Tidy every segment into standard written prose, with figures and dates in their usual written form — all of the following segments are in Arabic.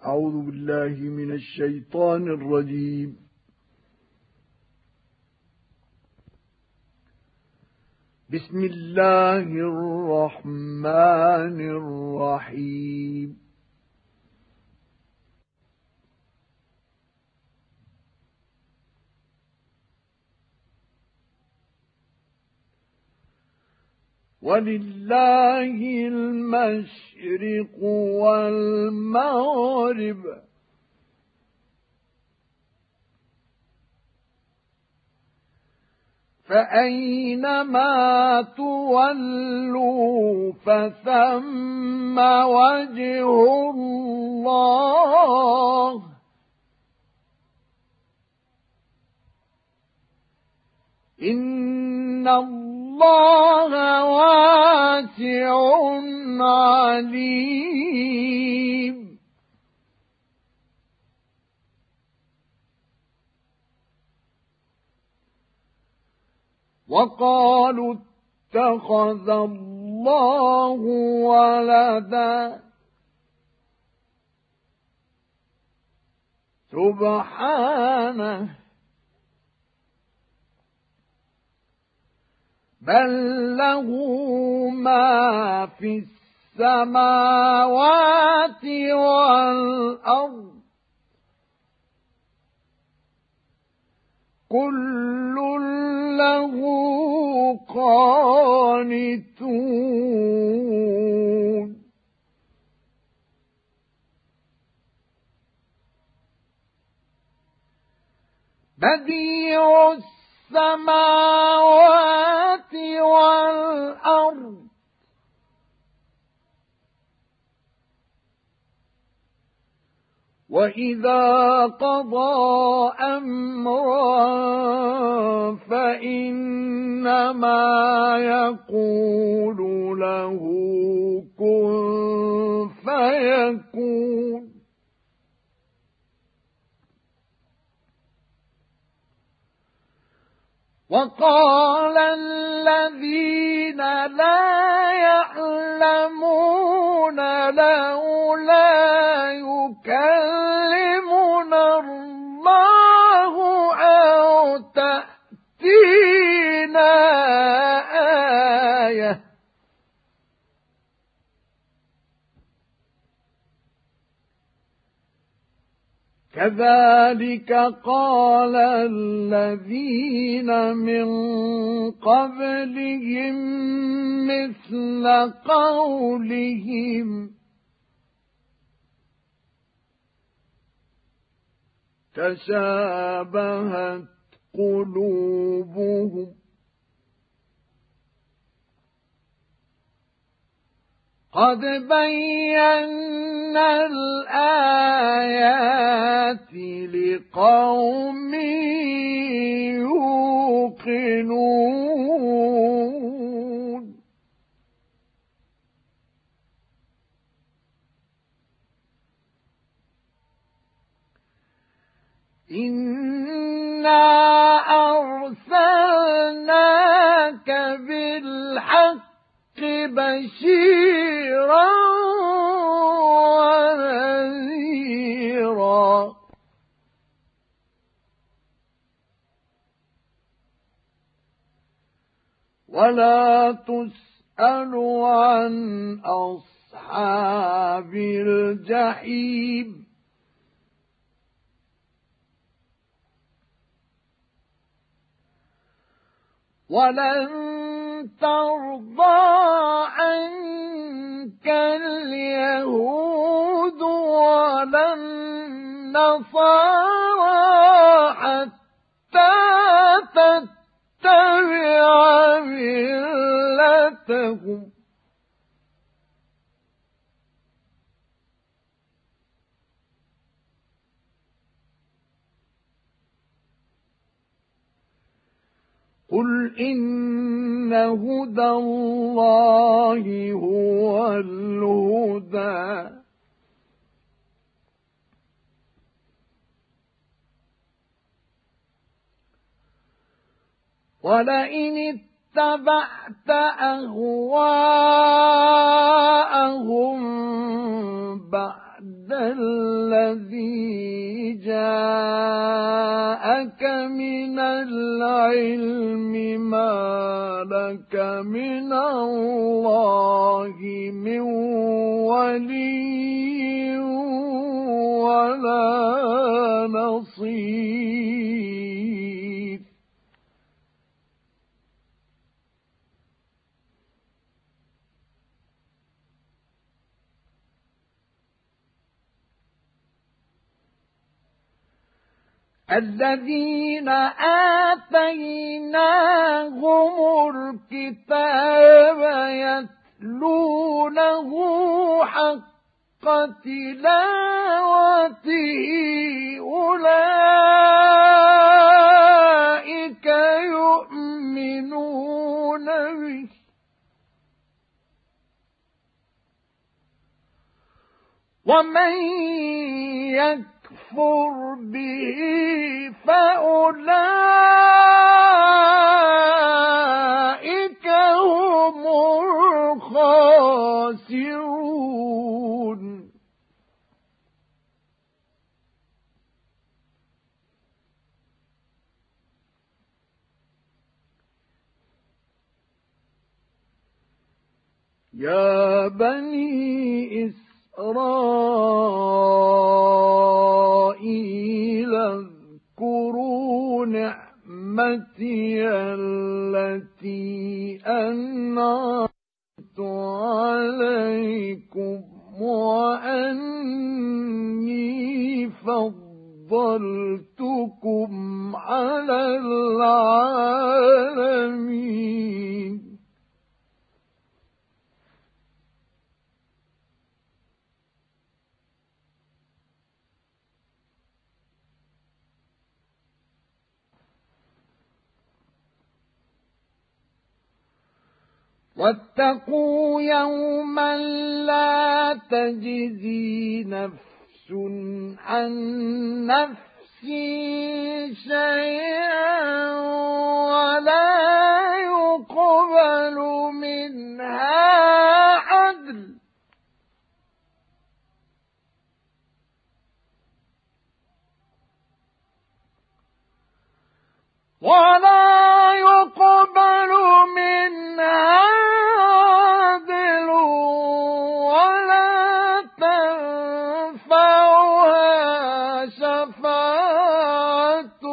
أعوذ بالله من الشيطان الرجيم. بسم الله الرحمن الرحيم. ولله المشرق والمغرب فأينما تولوا فثم وجه الله إن الله واسع عليم. وقالوا اتخذ الله ولدا سبحانه بل له ما في السماوات والأرض كل له قانتون. بديع السماوات والأرض وإذا قضى أمرا فإنما يقول له كن فيكون. وقال الذين لا يعلمون لولا يكلمنا الله أو تأتينا آية كذلك قال الذين من قبلهم مثل قولهم تشابهت قلوبهم قد بينا الآيات لقوم يوقنون. إنا أرسلناك بالحق بشيرا ونذيرا ولا تسأل عن أصحاب الجحيم ولن ترضى عنك اليهود ولا النصارى حتى تتبع ملتهم قل إن هدى الله هو الهدى ولئن اتبعت أهواءهم بعد الذي جاءك من العلم ما لك من الله من ولي ولا نصير الذين آتيناهم الكتاب يتلونه حق تلاوته أولئك يؤمنون به ومن يكفر به فأولئك هم الخاسرون يا بني إسرائيل اذكروا نعمتي التي أنعمت عليكم وأني فضلتكم على العالمين واتقوا يوما لا تجزي نفس عن نفس شيئا ولا يقبل منها عدل ولا تنفعها شفاعة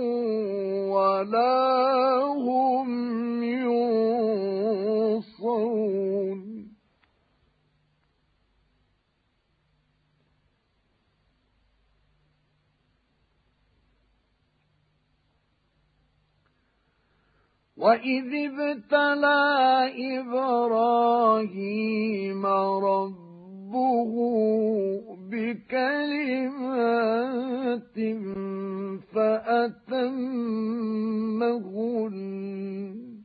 ولا هم ينصرون وإذ ابتلى إبراهيم ربه بكلمات فأتمهن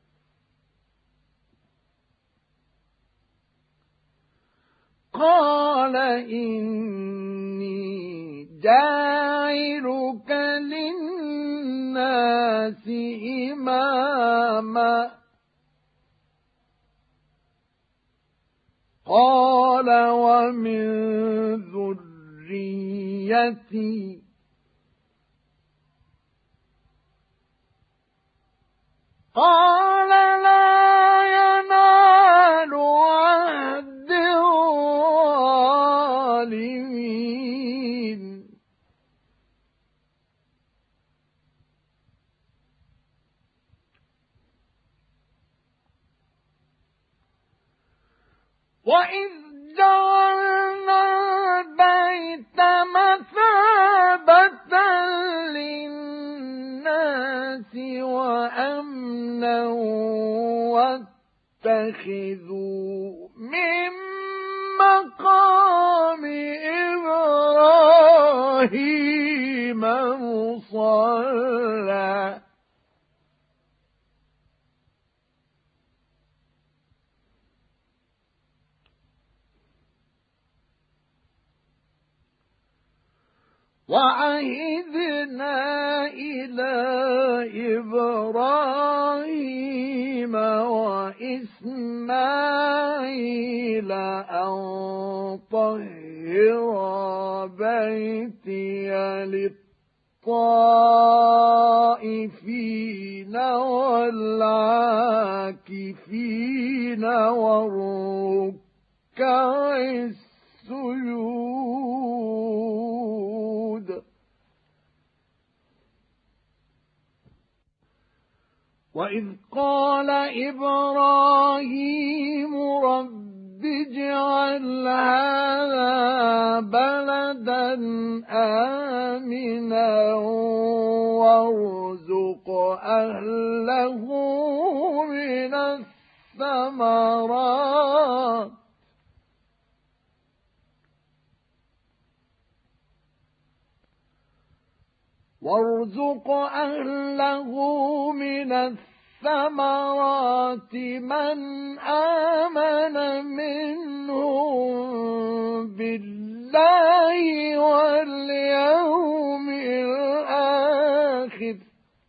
قال إني جاعلك للناس إماما قال ومن ذريتي قال لا ينال عهد الظالمين وإذ جعلنا البيت مثابة للناس وأمنا واتخذوا من مقام إبراهيم مصلى وعهدنا إلى إبراهيم وإسماعيل أن طهر بيتي للطائفين والعاكفين والركع السجود. وإذ قال إبراهيم رب اجعل هذا بلدا آمنا وارزق أهله من الثمرات من آمن منهم بالله واليوم الآخر.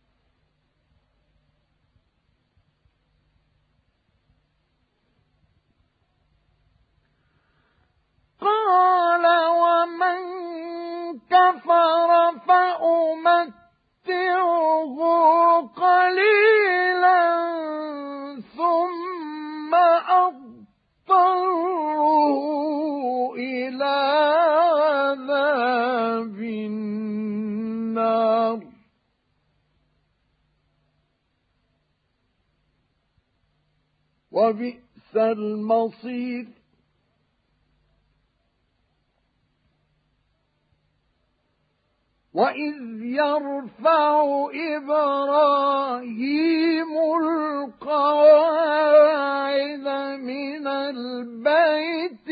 قال ومن كفر فأمتعه قليلا ثم أضطره إلى عذاب النار وبئس المصير. وإذ يرفع إبراهيم القواعد من البيت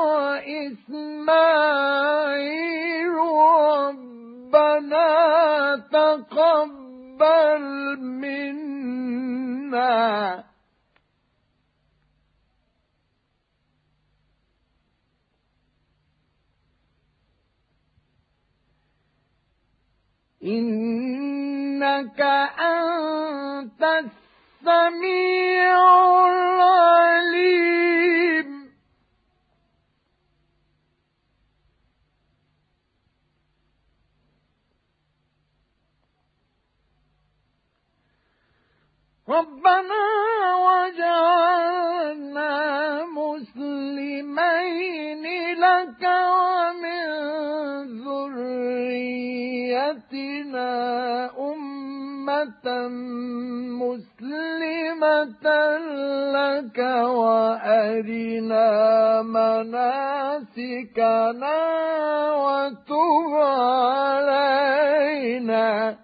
وإسماعيل ربنا تقبل منا إنك أنت السميع العليم. ربنا وجعلنا مسلمين لك ومن ذريتنا أمة مسلمة لك وأرنا مناسكنا وتب علينا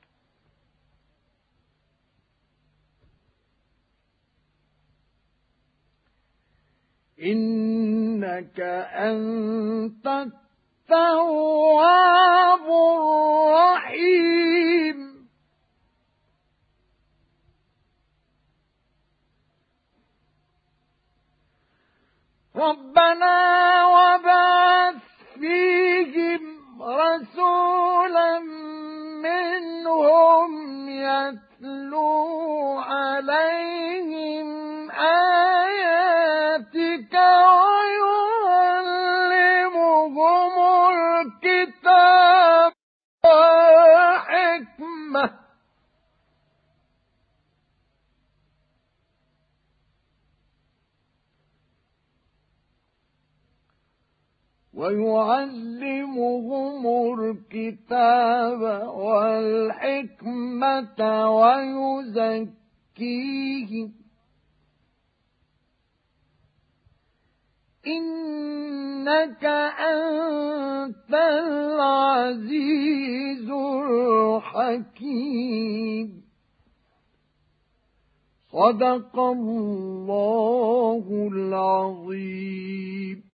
إنك أنت التواب الرحيم. ربنا وابعث فيهم رسولا منهم يتلو عليهم آياتك ويعلمهم الكتاب والحكمة ويزكيهم إنك أنت العزيز الحكيم. صدق الله العظيم.